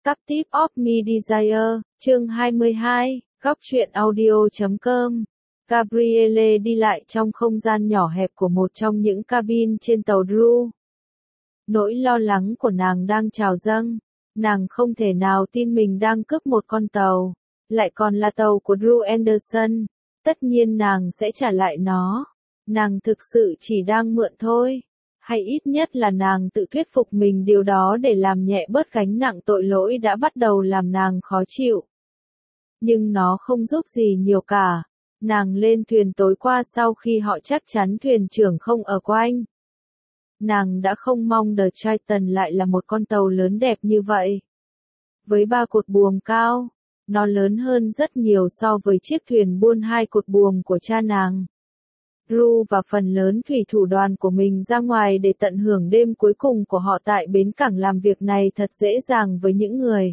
Captive of Me Desire, chương 22, góc truyện audio.com. Gabrielle đi lại trong không gian nhỏ hẹp của một trong những cabin trên tàu Drew. Nỗi lo lắng của nàng đang trào dâng. Nàng không thể nào tin mình đang cướp một con tàu, lại còn là tàu của Drew Anderson. Tất nhiên nàng sẽ trả lại nó. Nàng thực sự chỉ đang mượn thôi. Hay ít nhất là nàng tự thuyết phục mình điều đó để làm nhẹ bớt gánh nặng tội lỗi đã bắt đầu làm nàng khó chịu. Nhưng nó không giúp gì nhiều cả. Nàng lên thuyền tối qua sau khi họ chắc chắn thuyền trưởng không ở quanh. Nàng đã không mong The Triton lại là một con tàu lớn đẹp như vậy. Với 3 cột buồm cao, nó lớn hơn rất nhiều so với chiếc thuyền buôn 2 cột buồm của cha nàng. Drew và phần lớn thủy thủ đoàn của mình ra ngoài để tận hưởng đêm cuối cùng của họ tại bến cảng làm việc này thật dễ dàng với những người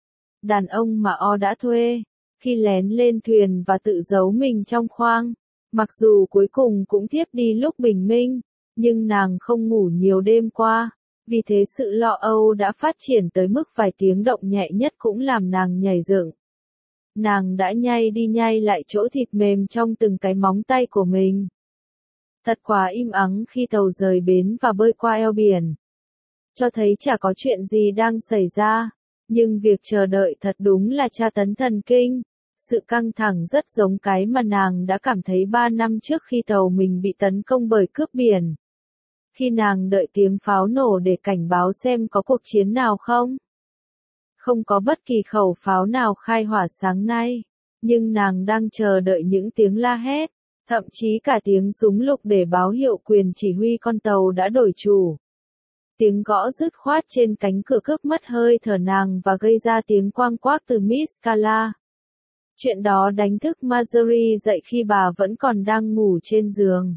đàn ông mà O đã thuê, khi lén lên thuyền và tự giấu mình trong khoang. Mặc dù cuối cùng cũng thiếp đi lúc bình minh, nhưng nàng không ngủ nhiều đêm qua, vì thế sự lo âu đã phát triển tới mức vài tiếng động nhẹ nhất cũng làm nàng nhảy dựng. Nàng đã nhai đi nhai lại chỗ thịt mềm trong từng cái móng tay của mình. Thật quá im ắng khi tàu rời bến và bơi qua eo biển. Cho thấy chả có chuyện gì đang xảy ra, nhưng việc chờ đợi thật đúng là tra tấn thần kinh. Sự căng thẳng rất giống cái mà nàng đã cảm thấy 3 năm trước khi tàu mình bị tấn công bởi cướp biển. Khi nàng đợi tiếng pháo nổ để cảnh báo xem có cuộc chiến nào không. Không có bất kỳ khẩu pháo nào khai hỏa sáng nay, nhưng nàng đang chờ đợi những tiếng la hét, thậm chí cả tiếng súng lục để báo hiệu quyền chỉ huy con tàu đã đổi chủ. Tiếng gõ dứt khoát trên cánh cửa cướp mất hơi thở nàng và gây ra tiếng quang quác từ Miss Scala. Chuyện đó đánh thức Marjorie dậy khi bà vẫn còn đang ngủ trên giường.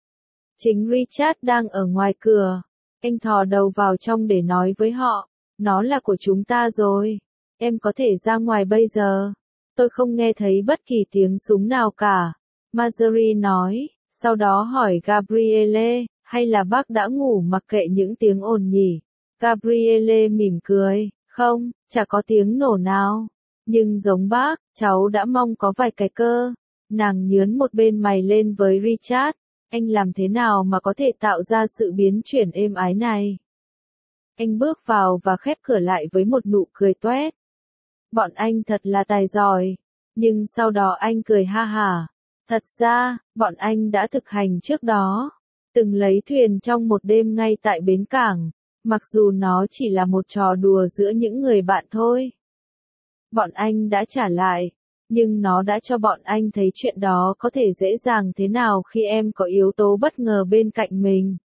Chính Richard đang ở ngoài cửa. Anh thò đầu vào trong để nói với họ, nó là của chúng ta rồi. Em có thể ra ngoài bây giờ. Tôi không nghe thấy bất kỳ tiếng súng nào cả. Marjorie nói, sau đó hỏi Gabrielle, hay là bác đã ngủ mặc kệ những tiếng ồn nhỉ? Gabrielle mỉm cười, không, chả có tiếng nổ nào. Nhưng giống bác, cháu đã mong có vài cái cơ. Nàng nhướn một bên mày lên với Richard. Anh làm thế nào mà có thể tạo ra sự biến chuyển êm ái này? Anh bước vào và khép cửa lại với một nụ cười toét. Bọn anh thật là tài giỏi. Nhưng sau đó anh cười ha hả. Thật ra, bọn anh đã thực hành trước đó. Từng lấy thuyền trong một đêm ngay tại bến cảng. Mặc dù nó chỉ là một trò đùa giữa những người bạn thôi. Bọn anh đã trả lại. Nhưng nó đã cho bọn anh thấy chuyện đó có thể dễ dàng thế nào khi em có yếu tố bất ngờ bên cạnh mình.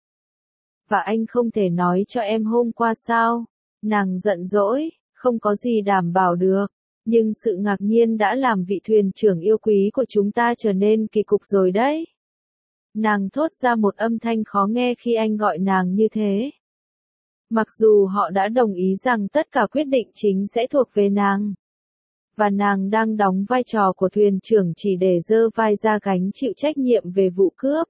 Và anh không thể nói cho em hôm qua sao? Nàng giận dỗi, không có gì đảm bảo được. Nhưng sự ngạc nhiên đã làm vị thuyền trưởng yêu quý của chúng ta trở nên kỳ cục rồi đấy. Nàng thốt ra một âm thanh khó nghe khi anh gọi nàng như thế. Mặc dù họ đã đồng ý rằng tất cả quyết định chính sẽ thuộc về nàng. Và nàng đang đóng vai trò của thuyền trưởng chỉ để giơ vai ra gánh chịu trách nhiệm về vụ cướp.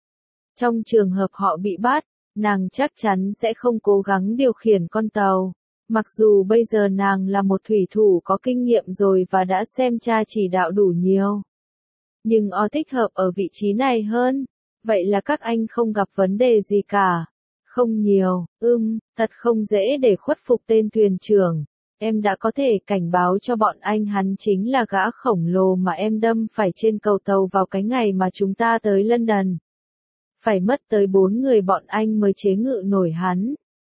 Trong trường hợp họ bị bắt, nàng chắc chắn sẽ không cố gắng điều khiển con tàu. Mặc dù bây giờ nàng là một thủy thủ có kinh nghiệm rồi và đã xem cha chỉ đạo đủ nhiều. Nhưng O thích hợp ở vị trí này hơn. Vậy là các anh không gặp vấn đề gì cả. Không nhiều, thật không dễ để khuất phục tên thuyền trưởng. Em đã có thể cảnh báo cho bọn anh hắn chính là gã khổng lồ mà em đâm phải trên cầu tàu vào cái ngày mà chúng ta tới London. Phải mất tới 4 người bọn anh mới chế ngự nổi hắn.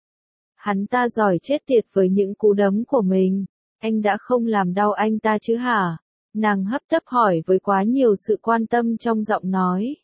Hắn ta giỏi chết tiệt với những cú đấm của mình. Anh đã không làm đau anh ta chứ hả? Nàng hấp tấp hỏi với quá nhiều sự quan tâm trong giọng nói.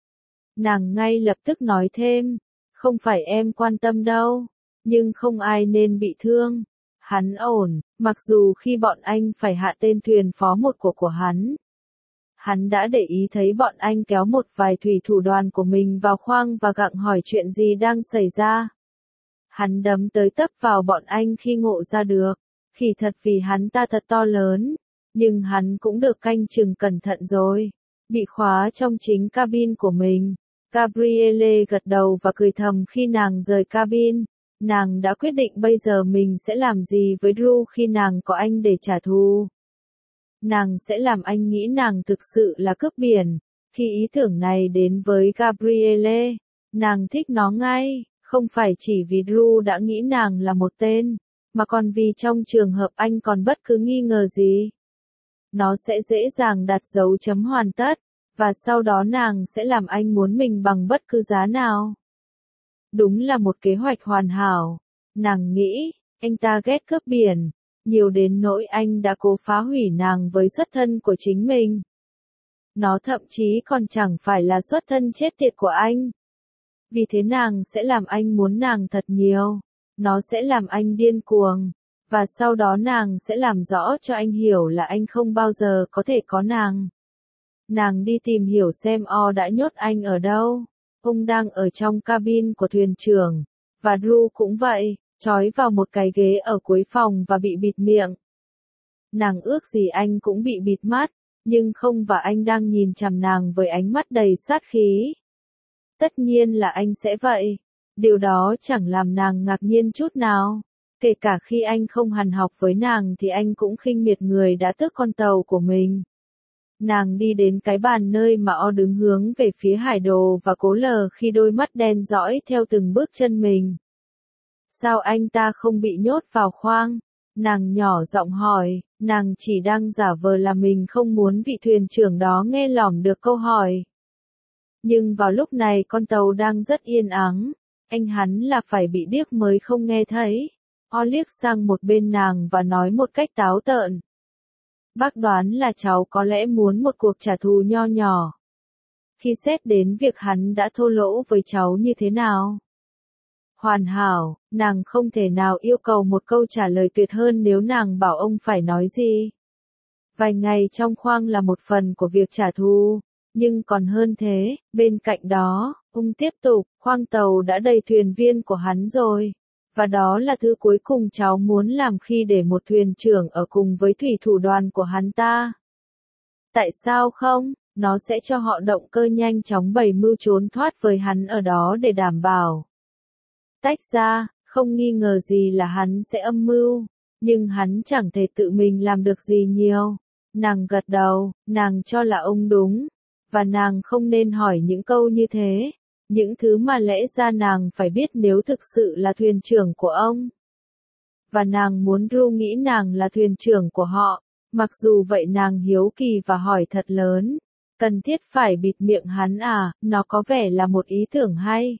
Nàng ngay lập tức nói thêm, không phải em quan tâm đâu, nhưng không ai nên bị thương. Hắn ổn, mặc dù khi bọn anh phải hạ tên thuyền phó một của hắn. Hắn đã để ý thấy bọn anh kéo một vài thủy thủ đoàn của mình vào khoang và gặng hỏi chuyện gì đang xảy ra. Hắn đấm tới tấp vào bọn anh khi ngộ ra được. Khỉ thật vì hắn ta thật to lớn. Nhưng hắn cũng được canh chừng cẩn thận rồi. Bị khóa trong chính cabin của mình. Gabrielle gật đầu và cười thầm khi nàng rời cabin. Nàng đã quyết định bây giờ mình sẽ làm gì với Drew khi nàng có anh để trả thù. Nàng sẽ làm anh nghĩ nàng thực sự là cướp biển. Khi ý tưởng này đến với Gabrielle, nàng thích nó ngay, không phải chỉ vì Drew đã nghĩ nàng là một tên, mà còn vì trong trường hợp anh còn bất cứ nghi ngờ gì, nó sẽ dễ dàng đặt dấu chấm hoàn tất, và sau đó nàng sẽ làm anh muốn mình bằng bất cứ giá nào. Đúng là một kế hoạch hoàn hảo. Nàng nghĩ, anh ta ghét cướp biển, nhiều đến nỗi anh đã cố phá hủy nàng với xuất thân của chính mình. Nó thậm chí còn chẳng phải là xuất thân chết tiệt của anh. Vì thế nàng sẽ làm anh muốn nàng thật nhiều. Nó sẽ làm anh điên cuồng. Và sau đó nàng sẽ làm rõ cho anh hiểu là anh không bao giờ có thể có nàng. Nàng đi tìm hiểu xem O đã nhốt anh ở đâu. Ông đang ở trong cabin của thuyền trưởng. Và Drew cũng vậy, trói vào một cái ghế ở cuối phòng và bị bịt miệng. Nàng ước gì anh cũng bị bịt mắt, nhưng không, và anh đang nhìn chằm nàng với ánh mắt đầy sát khí. Tất nhiên là anh sẽ vậy. Điều đó chẳng làm nàng ngạc nhiên chút nào. Kể cả khi anh không hằn học với nàng thì anh cũng khinh miệt người đã tước con tàu của mình. Nàng đi đến cái bàn nơi mà O đứng hướng về phía hải đồ và cố lờ khi đôi mắt đen dõi theo từng bước chân mình. Sao anh ta không bị nhốt vào khoang? Nàng nhỏ giọng hỏi, nàng chỉ đang giả vờ là mình không muốn vị thuyền trưởng đó nghe lỏm được câu hỏi. Nhưng vào lúc này con tàu đang rất yên ắng, anh hắn là phải bị điếc mới không nghe thấy. O liếc sang một bên nàng và nói một cách táo tợn. Bác đoán là cháu có lẽ muốn một cuộc trả thù nho nhỏ. Khi xét đến việc hắn đã thô lỗ với cháu như thế nào. Hoàn hảo, nàng không thể nào yêu cầu một câu trả lời tuyệt hơn nếu nàng bảo ông phải nói gì. Vài ngày trong khoang là một phần của việc trả thù, nhưng còn hơn thế, bên cạnh đó, ông tiếp tục, khoang tàu đã đầy thuyền viên của hắn rồi. Và đó là thứ cuối cùng cháu muốn làm khi để một thuyền trưởng ở cùng với thủy thủ đoàn của hắn ta. Tại sao không? Nó sẽ cho họ động cơ nhanh chóng bày mưu trốn thoát với hắn ở đó để đảm bảo. Tách ra, không nghi ngờ gì là hắn sẽ âm mưu, nhưng hắn chẳng thể tự mình làm được gì nhiều. Nàng gật đầu, nàng cho là ông đúng, và nàng không nên hỏi những câu như thế. Những thứ mà lẽ ra nàng phải biết nếu thực sự là thuyền trưởng của ông. Và nàng muốn Drew nghĩ nàng là thuyền trưởng của họ, mặc dù vậy nàng hiếu kỳ và hỏi thật lớn. Cần thiết phải bịt miệng hắn à, nó có vẻ là một ý tưởng hay.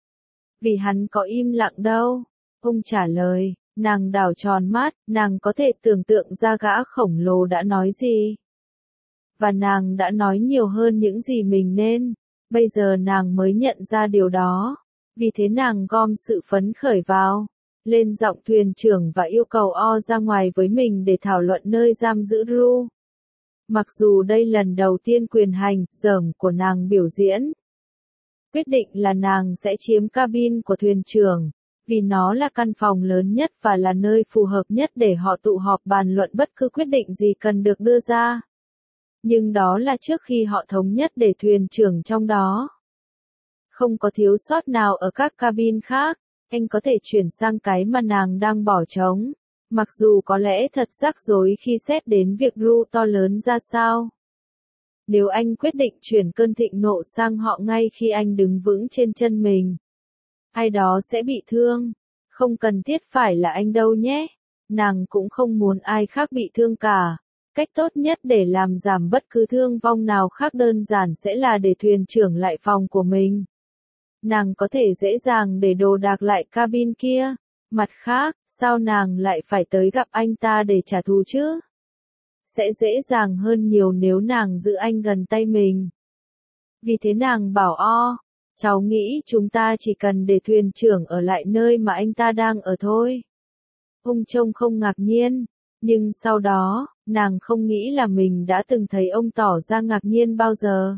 Vì hắn có im lặng đâu. Ông trả lời, nàng đảo tròn mắt, nàng có thể tưởng tượng ra gã khổng lồ đã nói gì. Và nàng đã nói nhiều hơn những gì mình nên. Bây giờ nàng mới nhận ra điều đó. Vì thế nàng gom sự phấn khởi vào. Lên giọng thuyền trưởng và yêu cầu O ra ngoài với mình để thảo luận nơi giam giữ Drew. Mặc dù đây lần đầu tiên quyền hành, dởm của nàng biểu diễn. Quyết định là nàng sẽ chiếm cabin của thuyền trưởng. Vì nó là căn phòng lớn nhất và là nơi phù hợp nhất để họ tụ họp bàn luận bất cứ quyết định gì cần được đưa ra. Nhưng đó là trước khi họ thống nhất để thuyền trưởng trong đó. Không có thiếu sót nào ở các cabin khác, anh có thể chuyển sang cái mà nàng đang bỏ trống. Mặc dù có lẽ thật rắc rối khi xét đến việc Drew to lớn ra sao. Nếu anh quyết định chuyển cơn thịnh nộ sang họ ngay khi anh đứng vững trên chân mình, ai đó sẽ bị thương. Không cần thiết phải là anh đâu nhé. Nàng cũng không muốn ai khác bị thương cả. Cách tốt nhất để làm giảm bất cứ thương vong nào khác đơn giản sẽ là để thuyền trưởng lại phòng của mình. Nàng có thể dễ dàng để đồ đạc lại cabin kia. Mặt khác, sao nàng lại phải tới gặp anh ta để trả thù chứ? Sẽ dễ dàng hơn nhiều nếu nàng giữ anh gần tay mình. Vì thế nàng bảo O, cháu nghĩ chúng ta chỉ cần để thuyền trưởng ở lại nơi mà anh ta đang ở thôi. Ông trông không ngạc nhiên, nhưng sau đó, nàng không nghĩ là mình đã từng thấy ông tỏ ra ngạc nhiên bao giờ.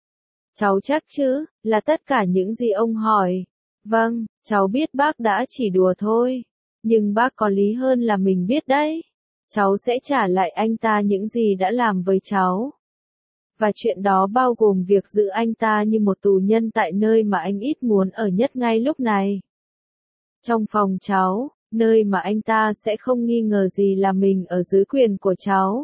Cháu chắc chứ, là tất cả những gì ông hỏi. Vâng, cháu biết bác đã chỉ đùa thôi. Nhưng bác có lý hơn là mình biết đấy. Cháu sẽ trả lại anh ta những gì đã làm với cháu. Và chuyện đó bao gồm việc giữ anh ta như một tù nhân tại nơi mà anh ít muốn ở nhất ngay lúc này. Trong phòng cháu, nơi mà anh ta sẽ không nghi ngờ gì là mình ở dưới quyền của cháu.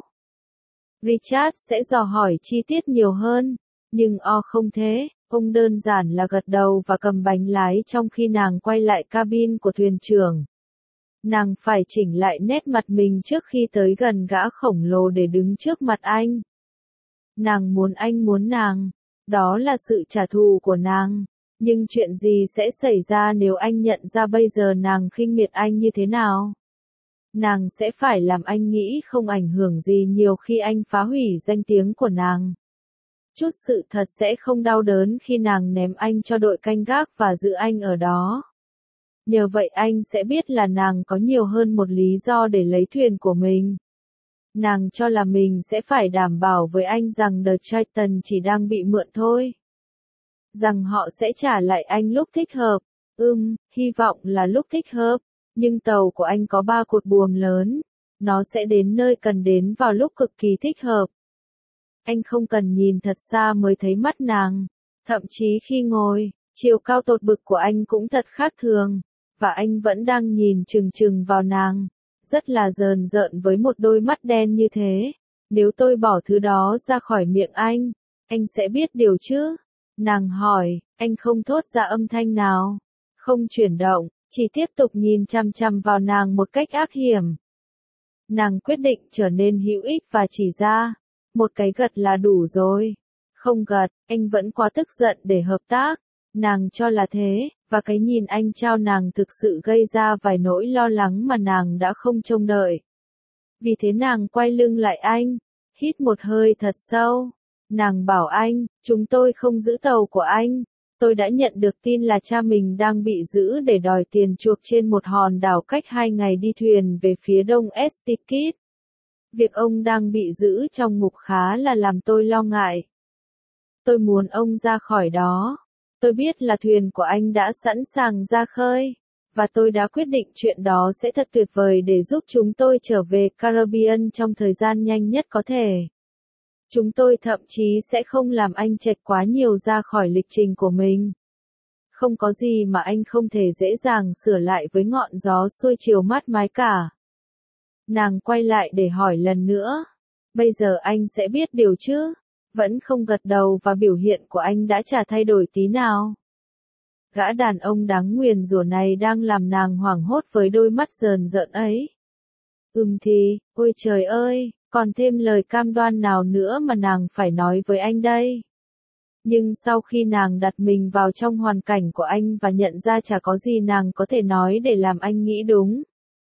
Richard sẽ dò hỏi chi tiết nhiều hơn, nhưng không thế, ông đơn giản là gật đầu và cầm bánh lái trong khi nàng quay lại cabin của thuyền trưởng. Nàng phải chỉnh lại nét mặt mình trước khi tới gần gã khổng lồ để đứng trước mặt anh. Nàng muốn anh muốn nàng, đó là sự trả thù của nàng. Nhưng chuyện gì sẽ xảy ra nếu anh nhận ra bây giờ nàng khinh miệt anh như thế nào? Nàng sẽ phải làm anh nghĩ không ảnh hưởng gì nhiều khi anh phá hủy danh tiếng của nàng. Chút sự thật sẽ không đau đớn khi nàng ném anh cho đội canh gác và giữ anh ở đó. Nhờ vậy anh sẽ biết là nàng có nhiều hơn một lý do để lấy thuyền của mình. Nàng cho là mình sẽ phải đảm bảo với anh rằng The Triton chỉ đang bị mượn thôi. Rằng họ sẽ trả lại anh lúc thích hợp. Hy vọng là lúc thích hợp. Nhưng tàu của anh có 3 cột buồm lớn. Nó sẽ đến nơi cần đến vào lúc cực kỳ thích hợp. Anh không cần nhìn thật xa mới thấy mắt nàng. Thậm chí khi ngồi, chiều cao tột bực của anh cũng thật khác thường. Và anh vẫn đang nhìn chừng chừng vào nàng. Rất là rờn rợn với một đôi mắt đen như thế. Nếu tôi bỏ thứ đó ra khỏi miệng anh sẽ biết điều chứ? Nàng hỏi, anh không thốt ra âm thanh nào. Không chuyển động, chỉ tiếp tục nhìn chăm chăm vào nàng một cách ác hiểm. Nàng quyết định trở nên hữu ích và chỉ ra. Một cái gật là đủ rồi. Không gật, anh vẫn quá tức giận để hợp tác. Nàng cho là thế, và cái nhìn anh trao nàng thực sự gây ra vài nỗi lo lắng mà nàng đã không trông đợi. Vì thế nàng quay lưng lại anh, hít một hơi thật sâu. Nàng bảo anh, chúng tôi không giữ tàu của anh. Tôi đã nhận được tin là cha mình đang bị giữ để đòi tiền chuộc trên một hòn đảo cách 2 ngày đi thuyền về phía đông Estikit. Việc ông đang bị giữ trong ngục khá là làm tôi lo ngại. Tôi muốn ông ra khỏi đó. Tôi biết là thuyền của anh đã sẵn sàng ra khơi. Và tôi đã quyết định chuyện đó sẽ thật tuyệt vời để giúp chúng tôi trở về Caribbean trong thời gian nhanh nhất có thể. Chúng tôi thậm chí sẽ không làm anh chệch quá nhiều ra khỏi lịch trình của mình. Không có gì mà anh không thể dễ dàng sửa lại với ngọn gió xuôi chiều mát mái cả. Nàng quay lại để hỏi lần nữa. Bây giờ anh sẽ biết điều chứ? Vẫn không gật đầu và biểu hiện của anh đã chả thay đổi tí nào. Gã đàn ông đáng nguyền rủa này đang làm nàng hoảng hốt với đôi mắt rờn rợn ấy. Thì, ôi trời ơi, còn thêm lời cam đoan nào nữa mà nàng phải nói với anh đây? Nhưng sau khi nàng đặt mình vào trong hoàn cảnh của anh và nhận ra chả có gì nàng có thể nói để làm anh nghĩ đúng.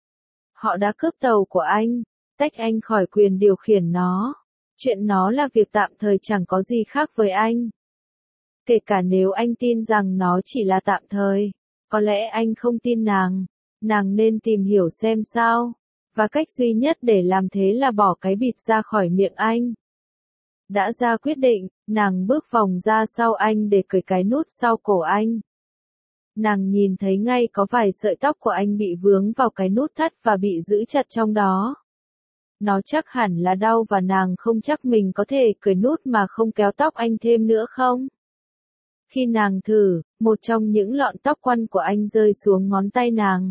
Họ đã cướp tàu của anh, tách anh khỏi quyền điều khiển nó. Chuyện nó là việc tạm thời chẳng có gì khác với anh. Kể cả nếu anh tin rằng nó chỉ là tạm thời, có lẽ anh không tin nàng. Nàng nên tìm hiểu xem sao. Và cách duy nhất để làm thế là bỏ cái bịt ra khỏi miệng anh. Đã ra quyết định, nàng bước vòng ra sau anh để cởi cái nút sau cổ anh. Nàng nhìn thấy ngay có vài sợi tóc của anh bị vướng vào cái nút thắt và bị giữ chặt trong đó. Nó chắc hẳn là đau và nàng không chắc mình có thể cởi nút mà không kéo tóc anh thêm nữa không? Khi nàng thử, một trong những lọn tóc quăn của anh rơi xuống ngón tay nàng.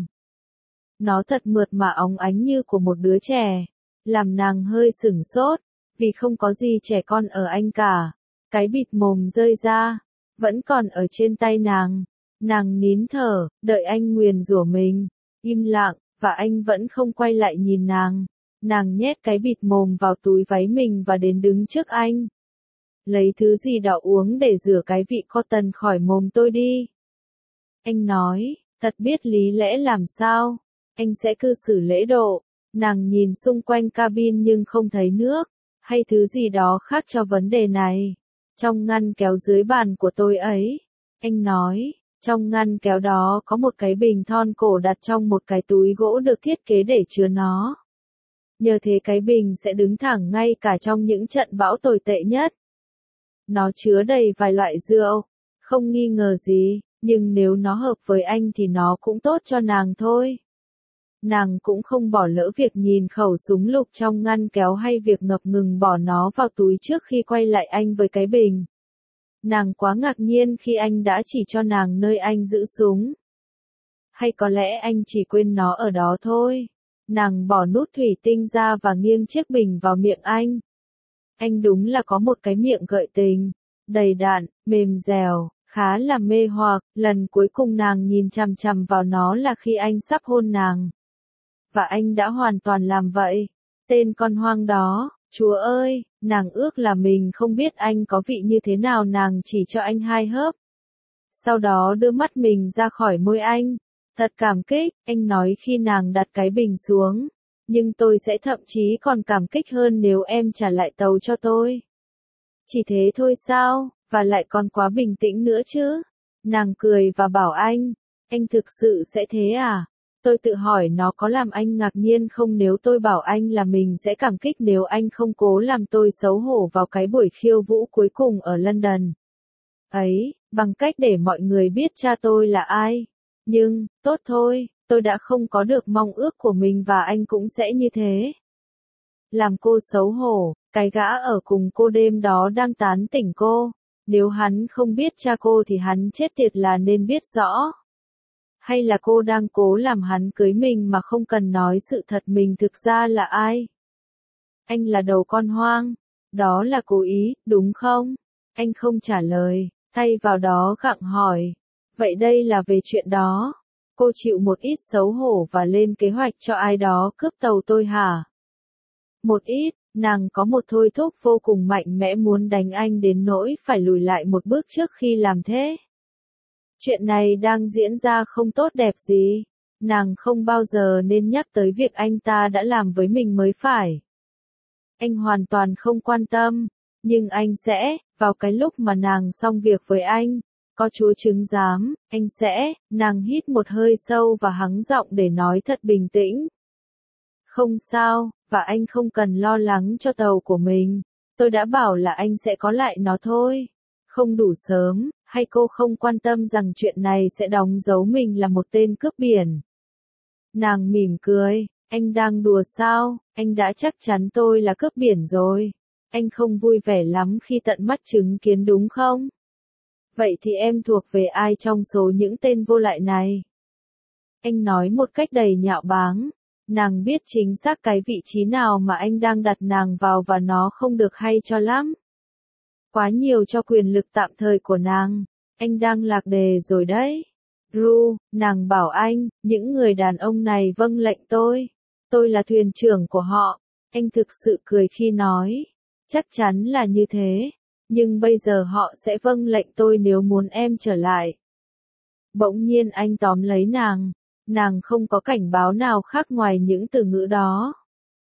Nó thật mượt mà óng ánh như của một đứa trẻ, làm nàng hơi sửng sốt, vì không có gì trẻ con ở anh cả. Cái bịt mồm rơi ra, vẫn còn ở trên tay nàng. Nàng nín thở, đợi anh nguyền rủa mình, im lặng, và anh vẫn không quay lại nhìn nàng. Nàng nhét cái bịt mồm vào túi váy mình và đến đứng trước anh. Lấy thứ gì đó uống để rửa cái vị cotton khỏi mồm tôi đi. Anh nói, thật biết lý lẽ làm sao. Anh sẽ cư xử lễ độ. Nàng nhìn xung quanh cabin nhưng không thấy nước, hay thứ gì đó khác cho vấn đề này. Trong ngăn kéo dưới bàn của tôi ấy, anh nói, trong ngăn kéo đó có một cái bình thon cổ đặt trong một cái túi gỗ được thiết kế để chứa nó. Nhờ thế cái bình sẽ đứng thẳng ngay cả trong những trận bão tồi tệ nhất. Nó chứa đầy vài loại rượu, không nghi ngờ gì, nhưng nếu nó hợp với anh thì nó cũng tốt cho nàng thôi. Nàng cũng không bỏ lỡ việc nhìn khẩu súng lục trong ngăn kéo hay việc ngập ngừng bỏ nó vào túi trước khi quay lại anh với cái bình. Nàng quá ngạc nhiên khi anh đã chỉ cho nàng nơi anh giữ súng. Hay có lẽ anh chỉ quên nó ở đó thôi. Nàng bỏ nút thủy tinh ra và nghiêng chiếc bình vào miệng anh. Anh đúng là có một cái miệng gợi tình, đầy đặn, mềm dẻo, khá là mê hoặc. Lần cuối cùng nàng nhìn chằm chằm vào nó là khi anh sắp hôn nàng. Và anh đã hoàn toàn làm vậy. Tên con hoang đó, Chúa ơi, nàng ước là mình không biết anh có vị như thế nào, nàng chỉ cho anh 2 hớp. Sau đó đưa mắt mình ra khỏi môi anh. Thật cảm kích, anh nói khi nàng đặt cái bình xuống. Nhưng tôi sẽ thậm chí còn cảm kích hơn nếu em trả lại tàu cho tôi. Chỉ thế thôi sao, và lại còn quá bình tĩnh nữa chứ. Nàng cười và bảo anh thực sự sẽ thế à? Tôi tự hỏi nó có làm anh ngạc nhiên không nếu tôi bảo anh là mình sẽ cảm kích nếu anh không cố làm tôi xấu hổ vào cái buổi khiêu vũ cuối cùng ở London. Ấy, bằng cách để mọi người biết cha tôi là ai. Nhưng, tốt thôi, tôi đã không có được mong ước của mình và anh cũng sẽ như thế. Làm cô xấu hổ, cái gã ở cùng cô đêm đó đang tán tỉnh cô. Nếu hắn không biết cha cô thì hắn chết tiệt là nên biết rõ. Hay là cô đang cố làm hắn cưới mình mà không cần nói sự thật mình thực ra là ai? Anh là đầu con hoang. Đó là cố ý, đúng không? Anh không trả lời, thay vào đó gặng hỏi. Vậy đây là về chuyện đó. Cô chịu một ít xấu hổ và lên kế hoạch cho ai đó cướp tàu tôi hả? Một ít, nàng có một thôi thúc vô cùng mạnh mẽ muốn đánh anh đến nỗi phải lùi lại một bước trước khi làm thế. Chuyện này đang diễn ra không tốt đẹp gì. Nàng không bao giờ nên nhắc tới việc anh ta đã làm với mình mới phải. Anh hoàn toàn không quan tâm. Nhưng anh sẽ, vào cái lúc mà nàng xong việc với anh, có Chúa chứng giám, anh sẽ, nàng hít một hơi sâu và hắng giọng để nói thật bình tĩnh. Không sao, và anh không cần lo lắng cho tàu của mình. Tôi đã bảo là anh sẽ có lại nó thôi. Không đủ sớm, hay cô không quan tâm rằng chuyện này sẽ đóng dấu mình là một tên cướp biển? Nàng mỉm cười, anh đang đùa sao, anh đã chắc chắn tôi là cướp biển rồi. Anh không vui vẻ lắm khi tận mắt chứng kiến đúng không? Vậy thì em thuộc về ai trong số những tên vô lại này? Anh nói một cách đầy nhạo báng. Nàng biết chính xác cái vị trí nào mà anh đang đặt nàng vào và nó không được hay cho lắm. Quá nhiều cho quyền lực tạm thời của nàng. Anh đang lạc đề rồi đấy. Ru, nàng bảo anh, những người đàn ông này vâng lệnh tôi. Tôi là thuyền trưởng của họ. Anh thực sự cười khi nói. Chắc chắn là như thế. Nhưng bây giờ họ sẽ vâng lệnh tôi nếu muốn em trở lại. Bỗng nhiên anh tóm lấy nàng. Nàng không có cảnh báo nào khác ngoài những từ ngữ đó.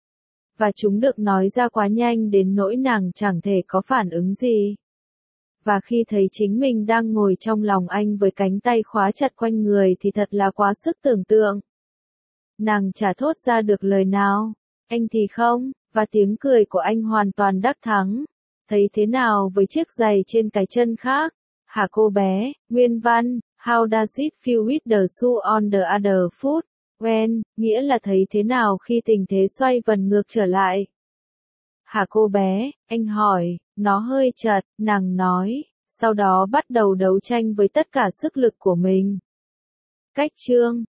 Và chúng được nói ra quá nhanh đến nỗi nàng chẳng thể có phản ứng gì. Và khi thấy chính mình đang ngồi trong lòng anh với cánh tay khóa chặt quanh người thì thật là quá sức tưởng tượng. Nàng chả thốt ra được lời nào. Anh thì không, và tiếng cười của anh hoàn toàn đắc thắng. Thấy thế nào với chiếc giày trên cái chân khác? Hả cô bé, nguyên văn, how does it feel with the shoe on the other foot? When, nghĩa là thấy thế nào khi tình thế xoay vần ngược trở lại? Hả cô bé, anh hỏi, nó hơi chật, nàng nói, sau đó bắt đầu đấu tranh với tất cả sức lực của mình. Cách chương